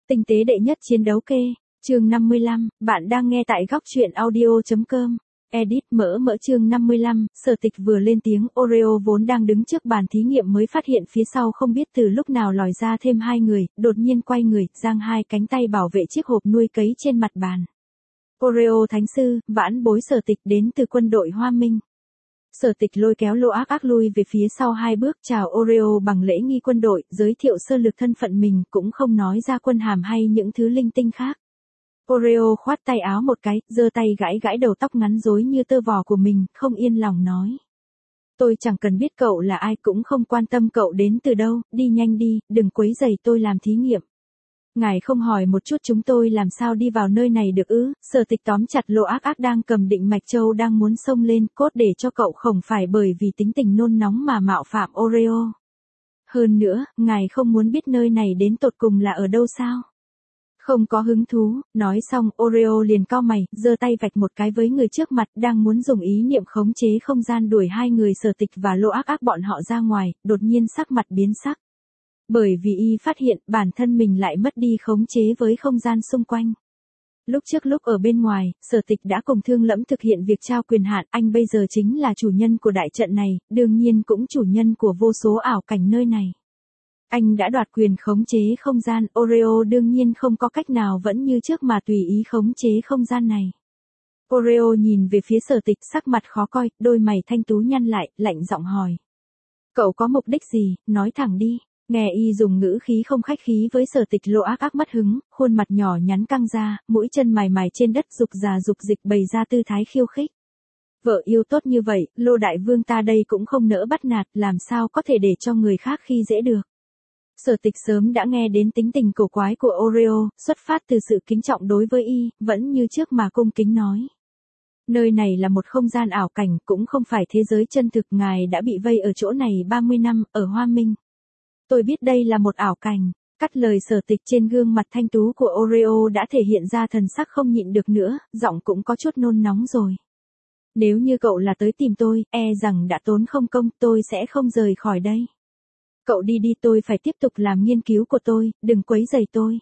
Tinh tế đệ nhất chiến đấu kê, chương 55, bạn đang nghe tại góc truyện audio.com. Edit mỡ chương 55, Sở Tịch vừa lên tiếng, Oreo vốn đang đứng trước bàn thí nghiệm mới phát hiện phía sau không biết từ lúc nào lòi ra thêm hai người, đột nhiên quay người, giang hai cánh tay bảo vệ chiếc hộp nuôi cấy trên mặt bàn. Oreo thánh sư, vãn bối Sở Tịch đến từ quân đội Hoa Minh. Sở Tịch lôi kéo Lô Ác Ác lui về phía sau hai bước, chào Oreo bằng lễ nghi quân đội, giới thiệu sơ lược thân phận mình, cũng không nói ra quân hàm hay những thứ linh tinh khác. Oreo khoát tay áo một cái, giơ tay gãi gãi đầu tóc ngắn rối như tơ vò của mình, không yên lòng nói. Tôi chẳng cần biết cậu là ai, cũng không quan tâm cậu đến từ đâu, đi nhanh đi, đừng quấy rầy tôi làm thí nghiệm. Ngài không hỏi một chút chúng tôi làm sao đi vào nơi này được ư? Sở Tịch tóm chặt Lô Ác Ác đang cầm định mạch châu đang muốn xông lên, cốt để cho cậu không phải bởi vì tính tình nôn nóng mà mạo phạm Oreo. Hơn nữa, ngài không muốn biết nơi này đến tột cùng là ở đâu sao? Không có hứng thú, nói xong Oreo liền cau mày, giơ tay vạch một cái với người trước mặt, đang muốn dùng ý niệm khống chế không gian đuổi hai người Sở Tịch và Lô Ác Ác bọn họ ra ngoài, đột nhiên sắc mặt biến sắc. Bởi vì y phát hiện bản thân mình lại mất đi khống chế với không gian xung quanh. Lúc ở bên ngoài, Sở Tịch đã cùng Thương Lẫm thực hiện việc trao quyền hạn, anh bây giờ chính là chủ nhân của đại trận này, đương nhiên cũng chủ nhân của vô số ảo cảnh nơi này. Anh đã đoạt quyền khống chế không gian, Oreo đương nhiên không có cách nào vẫn như trước mà tùy ý khống chế không gian này. Oreo nhìn về phía Sở Tịch, sắc mặt khó coi, đôi mày thanh tú nhăn lại, lạnh giọng hỏi. Cậu có mục đích gì, nói thẳng đi. Nghe y dùng ngữ khí không khách khí với Sở Tịch, Lô Ác Ác mất hứng, khuôn mặt nhỏ nhắn căng ra, mũi chân mài mài trên đất dục già dục dịch bày ra tư thái khiêu khích. Vợ yêu tốt như vậy, Lô Đại Vương ta đây cũng không nỡ bắt nạt, làm sao có thể để cho người khác khi dễ được. Sở Tịch sớm đã nghe đến tính tình cổ quái của Oreo, xuất phát từ sự kính trọng đối với y, vẫn như trước mà cung kính nói. Nơi này là một không gian ảo cảnh, cũng không phải thế giới chân thực, ngài đã bị vây ở chỗ này 30 năm, ở Hoa Minh. Tôi biết đây là một ảo cảnh, cắt lời Sở Tịch, trên gương mặt thanh tú của Oreo đã thể hiện ra thần sắc không nhịn được nữa, giọng cũng có chút nôn nóng rồi. Nếu như cậu là tới tìm tôi, rằng đã tốn không công, tôi sẽ không rời khỏi đây. Cậu đi đi, tôi phải tiếp tục làm nghiên cứu của tôi, đừng quấy rầy tôi.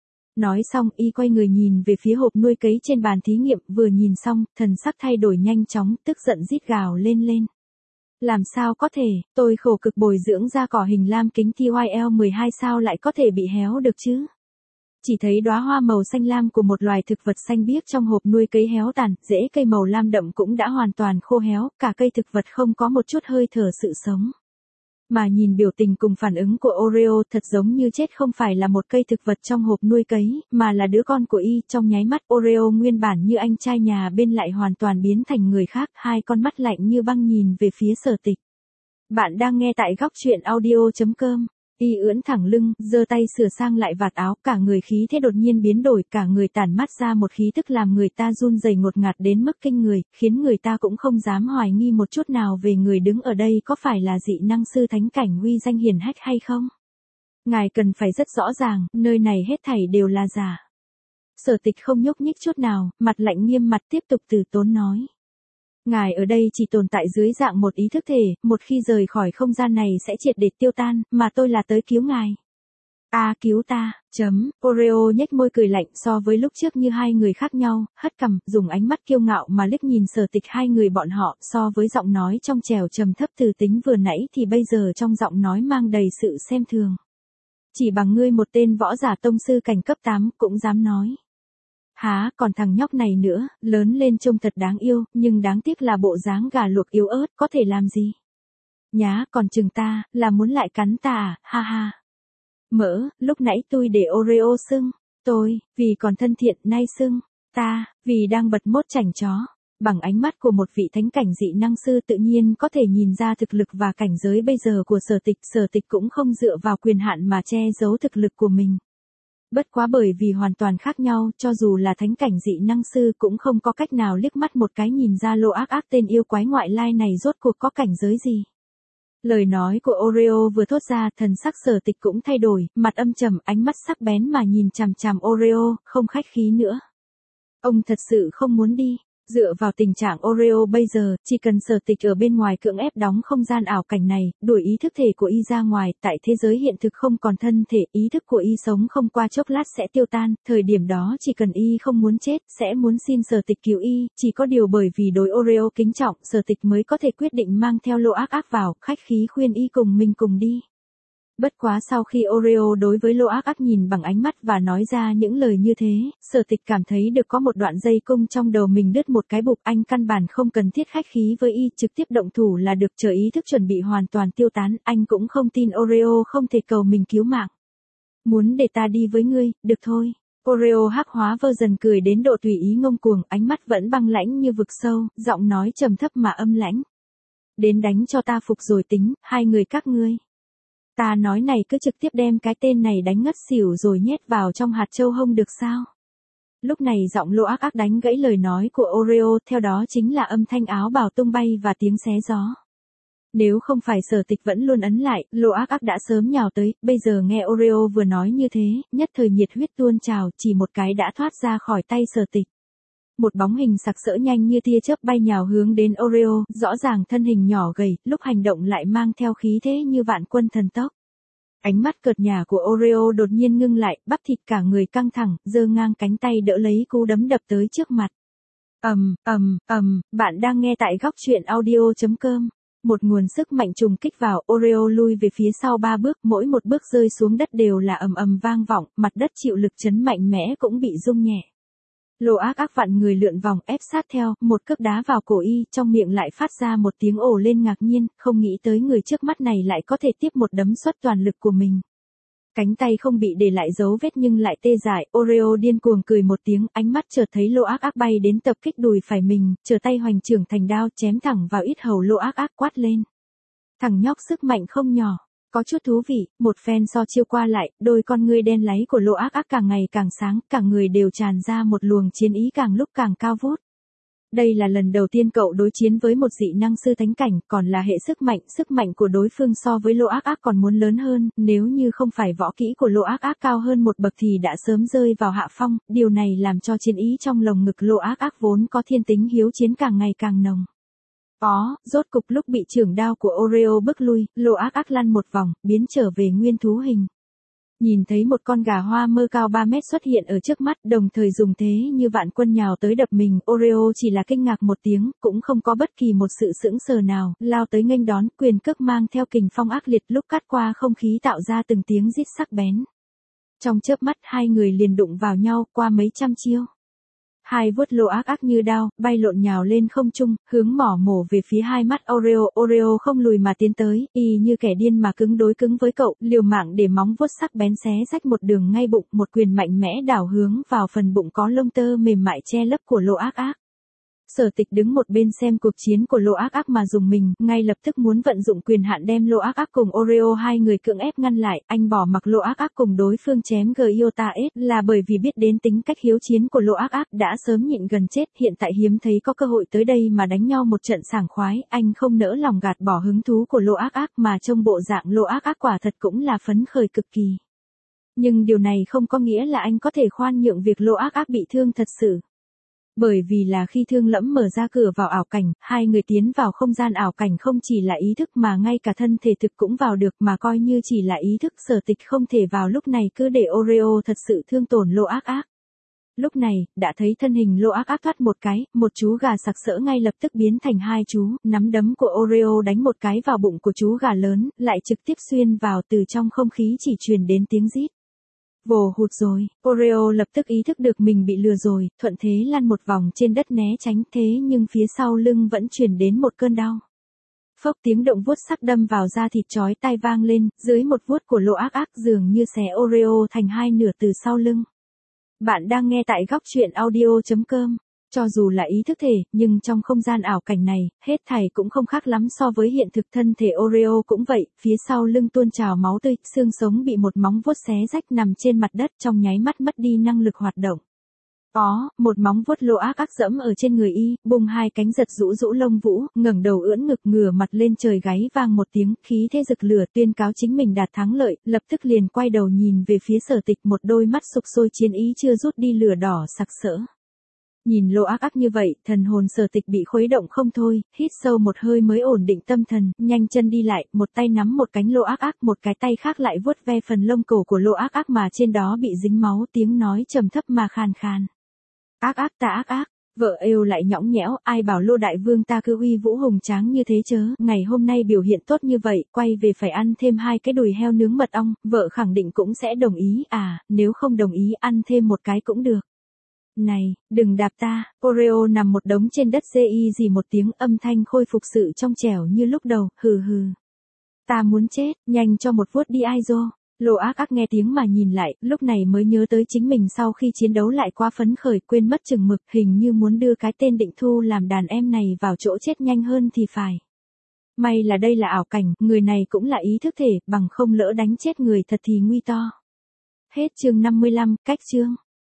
Nói xong, y quay người nhìn về phía hộp nuôi cấy trên bàn thí nghiệm, vừa nhìn xong, thần sắc thay đổi nhanh chóng, tức giận rít gào lên. Làm sao có thể, tôi khổ cực bồi dưỡng ra cỏ hình lam kính TYL12 sao lại có thể bị héo được chứ? Chỉ thấy đóa hoa màu xanh lam của một loài thực vật xanh biếc trong hộp nuôi cấy héo tàn, rễ cây màu lam đậm cũng đã hoàn toàn khô héo, cả cây thực vật không có một chút hơi thở sự sống. Mà nhìn biểu tình cùng phản ứng của Oreo, thật giống như chết không phải là một cây thực vật trong hộp nuôi cấy, mà là đứa con của y. Trong nháy mắt, Oreo nguyên bản như anh trai nhà bên lại hoàn toàn biến thành người khác, hai con mắt lạnh như băng nhìn về phía Sở Tịch. Bạn đang nghe tại góc truyện audio.com. Y ưỡn thẳng lưng, giơ tay sửa sang lại vạt áo, cả người khí thế đột nhiên biến đổi, cả người tản mát ra một khí tức làm người ta run rẩy ngột ngạt đến mức kinh người, khiến người ta cũng không dám hoài nghi một chút nào về người đứng ở đây có phải là dị năng sư thánh cảnh uy danh hiển hách hay không. Ngài cần phải rất rõ ràng, nơi này hết thảy đều là giả. Sở Tịch không nhúc nhích chút nào, mặt lạnh nghiêm mặt tiếp tục từ tốn nói. Ngài ở đây chỉ tồn tại dưới dạng một ý thức thể, một khi rời khỏi không gian này sẽ triệt để tiêu tan, mà tôi là tới cứu ngài. Cứu ta, Oreo nhếch môi cười lạnh, so với lúc trước như hai người khác nhau, hất cằm, dùng ánh mắt kiêu ngạo mà liếc nhìn Sở Tịch hai người bọn họ, so với giọng nói trong trẻo trầm thấp từ tính vừa nãy thì bây giờ trong giọng nói mang đầy sự xem thường. Chỉ bằng ngươi một tên võ giả tông sư cảnh cấp 8 cũng dám nói. Há, còn thằng nhóc này nữa, lớn lên trông thật đáng yêu, nhưng đáng tiếc là bộ dáng gà luộc yếu ớt, có thể làm gì? Nhá, còn chừng ta, là muốn lại cắn ta à, ha ha. Mỡ, lúc nãy tôi để Oreo xưng, tôi, vì còn thân thiện, nay xưng, ta, vì đang bật mốt chảnh chó. Bằng ánh mắt của một vị thánh cảnh dị năng sư tự nhiên có thể nhìn ra thực lực và cảnh giới bây giờ của Sở Tịch cũng không dựa vào quyền hạn mà che giấu thực lực của mình. Bất quá bởi vì hoàn toàn khác nhau, cho dù là thánh cảnh dị năng sư cũng không có cách nào liếc mắt một cái nhìn ra Lô Ác Ác tên yêu quái ngoại lai này rốt cuộc có cảnh giới gì. Lời nói của Oreo vừa thốt ra, thần sắc Sở Tịch cũng thay đổi, mặt âm trầm, ánh mắt sắc bén mà nhìn chằm chằm Oreo, không khách khí nữa. Ông thật sự không muốn đi. Dựa vào tình trạng Oreo bây giờ, chỉ cần Sở Tịch ở bên ngoài cưỡng ép đóng không gian ảo cảnh này, đuổi ý thức thể của y ra ngoài, tại thế giới hiện thực không còn thân thể, ý thức của y sống không qua chốc lát sẽ tiêu tan, thời điểm đó chỉ cần y không muốn chết, sẽ muốn xin Sở Tịch cứu y, chỉ có điều bởi vì đối Oreo kính trọng, Sở Tịch mới có thể quyết định mang theo Lô Ác Ác vào, khách khí khuyên y cùng mình cùng đi. Bất quá sau khi Oreo đối với Lô Ác Ác nhìn bằng ánh mắt và nói ra những lời như thế, Sở Tịch cảm thấy được có một đoạn dây cung trong đầu mình đứt một cái bụp, anh căn bản không cần thiết khách khí với y, trực tiếp động thủ là được, chờ ý thức chuẩn bị hoàn toàn tiêu tán, anh cũng không tin Oreo không thể cầu mình cứu mạng. Muốn để ta đi với ngươi, được thôi. Oreo hắc hóa version cười đến độ tùy ý ngông cuồng, ánh mắt vẫn băng lãnh như vực sâu, giọng nói trầm thấp mà âm lãnh. Đến đánh cho ta phục rồi tính, hai người các ngươi. Ta nói này cứ trực tiếp đem cái tên này đánh ngất xỉu rồi nhét vào trong hạt châu hông được sao? Lúc này giọng Lô Ác Ác đánh gãy lời nói của Oreo, theo đó chính là âm thanh áo bào tung bay và tiếng xé gió. Nếu không phải Sở Tịch vẫn luôn ấn lại, Lô Ác Ác đã sớm nhào tới, bây giờ nghe Oreo vừa nói như thế, nhất thời nhiệt huyết tuôn trào, chỉ một cái đã thoát ra khỏi tay Sở Tịch. Một bóng hình sặc sỡ nhanh như tia chớp bay nhào hướng đến Oreo, rõ ràng thân hình nhỏ gầy, lúc hành động lại mang theo khí thế như vạn quân thần tốc. Ánh mắt cợt nhả của Oreo đột nhiên ngưng lại, bắp thịt cả người căng thẳng, giơ ngang cánh tay đỡ lấy cú đấm đập tới trước mặt. Bạn đang nghe tại góc truyện audio.com. Một nguồn sức mạnh trùng kích vào, Oreo lui về phía sau 3 bước, mỗi một bước rơi xuống đất đều là vang vọng, mặt đất chịu lực chấn mạnh mẽ cũng bị rung nhẹ. Lô Ác Ác vặn người lượn vòng ép sát theo, một cước đá vào cổ y, trong miệng lại phát ra một tiếng ồ lên ngạc nhiên, không nghĩ tới người trước mắt này lại có thể tiếp một đấm xuất toàn lực của mình. Cánh tay không bị để lại dấu vết nhưng lại tê dại, Oreo điên cuồng cười một tiếng, ánh mắt chợt thấy Lô Ác Ác bay đến tập kích đùi phải mình, chờ tay hoành trưởng thành đao chém thẳng vào yết hầu Lô Ác Ác, quát lên. Thằng nhóc sức mạnh không nhỏ. Có chút thú vị, một phen so chiêu qua lại, đôi con ngươi đen láy của Lô Ác Ác càng ngày càng sáng, cả người đều tràn ra một luồng chiến ý càng lúc càng cao vút. Đây là lần đầu tiên cậu đối chiến với một dị năng sư thánh cảnh, còn là hệ sức mạnh của đối phương so với Lô Ác Ác còn muốn lớn hơn, nếu như không phải võ kỹ của Lô Ác Ác cao hơn một bậc thì đã sớm rơi vào hạ phong, điều này làm cho chiến ý trong lồng ngực Lô Ác Ác vốn có thiên tính hiếu chiến càng ngày càng nồng. Rốt cục lúc bị chưởng đao của Oreo bức lui, Lô Ác Ác lăn một vòng, biến trở về nguyên thú hình. Nhìn thấy một con gà hoa mơ cao 3 mét xuất hiện ở trước mắt, đồng thời dùng thế như vạn quân nhào tới đập mình, Oreo chỉ là kinh ngạc một tiếng, cũng không có bất kỳ một sự sững sờ nào, lao tới nghênh đón, quyền cước mang theo kình phong ác liệt lúc cắt qua không khí tạo ra từng tiếng rít sắc bén. Trong chớp mắt hai người liền đụng vào nhau qua mấy trăm chiêu. Hai vuốt Lô Ác Ác như đao, bay lộn nhào lên không trung, hướng mỏ mổ về phía hai mắt Oreo không lùi mà tiến tới, y như kẻ điên mà cứng đối cứng với cậu, liều mạng để móng vuốt sắc bén xé rách một đường ngay bụng, một quyền mạnh mẽ đảo hướng vào phần bụng có lông tơ mềm mại che lấp của Lô Ác Ác. Sở Tịch đứng một bên xem cuộc chiến của Lô Ác Ác mà dùng mình, ngay lập tức muốn vận dụng quyền hạn đem Lô Ác Ác cùng Oreo hai người cưỡng ép ngăn lại, anh bỏ mặc Lô Ác Ác cùng đối phương chém Gyota S là bởi vì biết đến tính cách hiếu chiến của Lô Ác Ác đã sớm nhịn gần chết, hiện tại hiếm thấy có cơ hội tới đây mà đánh nhau một trận sảng khoái, anh không nỡ lòng gạt bỏ hứng thú của Lô Ác Ác mà trông bộ dạng Lô Ác Ác quả thật cũng là phấn khởi cực kỳ. Nhưng điều này không có nghĩa là anh có thể khoan nhượng việc Lô Ác Ác bị thương thật sự. Bởi vì là khi Thương Lẫm mở ra cửa vào ảo cảnh, hai người tiến vào không gian ảo cảnh không chỉ là ý thức mà ngay cả thân thể thực cũng vào được mà coi như chỉ là ý thức, Sở Tịch không thể vào lúc này cứ để Oreo thật sự thương tổn Lô Ác Ác. Lúc này, đã thấy thân hình Lô Ác Ác thoát một cái, một chú gà sặc sỡ ngay lập tức biến thành hai chú, nắm đấm của Oreo đánh một cái vào bụng của chú gà lớn, lại trực tiếp xuyên vào, từ trong không khí chỉ truyền đến tiếng rít. Vồ hụt rồi, Oreo lập tức ý thức được mình bị lừa rồi, thuận thế lăn một vòng trên đất né tránh, thế nhưng phía sau lưng vẫn truyền đến một cơn đau. Phốc, tiếng động vuốt sắc đâm vào da thịt chói tai vang lên, dưới một vuốt của Lô Ác Ác dường như xé Oreo thành hai nửa từ sau lưng. Bạn đang nghe tại góc truyện audio.com. Cho dù là ý thức thể, nhưng trong không gian ảo cảnh này, hết thảy cũng không khác lắm so với hiện thực, thân thể Oreo cũng vậy, phía sau lưng tuôn trào máu tươi, xương sống bị một móng vuốt xé rách nằm trên mặt đất trong nháy mắt mất đi năng lực hoạt động. Một móng vuốt Lô Ác Ác dẫm ở trên người y, bung hai cánh giật rũ lông vũ, ngẩng đầu ưỡn ngực ngửa mặt lên trời gáy vang một tiếng, khí thế rực lửa tuyên cáo chính mình đạt thắng lợi, lập tức liền quay đầu nhìn về phía Sở Tịch, một đôi mắt sục sôi chiến ý chưa rút đi lửa đỏ sặc sỡ. Nhìn Lô Ác Ác như vậy, thần hồn Sở Tịch bị khuấy động không thôi, hít sâu một hơi mới ổn định tâm thần, nhanh chân đi lại, một tay nắm một cánh Lô Ác Ác, một cái tay khác lại vuốt ve phần lông cổ của Lô Ác Ác mà trên đó bị dính máu, tiếng nói trầm thấp mà khàn khàn. Ác ác ta ác ác. Vợ yêu lại nhõng nhẽo, ai bảo Lô đại vương ta cứ uy vũ hùng tráng như thế chớ, ngày hôm nay biểu hiện tốt như vậy, quay về phải ăn thêm 2 cái đùi heo nướng mật ong, vợ khẳng định cũng sẽ đồng ý, nếu không đồng ý ăn thêm một cái cũng được. Này, đừng đạp ta, Oreo nằm một đống trên đất gì một tiếng, âm thanh khôi phục sự trong trẻo như lúc đầu, hừ hừ. Ta muốn chết, nhanh cho một vuốt đi ai dô. Lô Ác Ác nghe tiếng mà nhìn lại, lúc này mới nhớ tới chính mình sau khi chiến đấu lại quá phấn khởi, quên mất chừng mực, hình như muốn đưa cái tên Định Thu làm đàn em này vào chỗ chết nhanh hơn thì phải. May là đây là ảo cảnh, người này cũng là ý thức thể, bằng không lỡ đánh chết người thật thì nguy to. Hết chương 55, cách chương.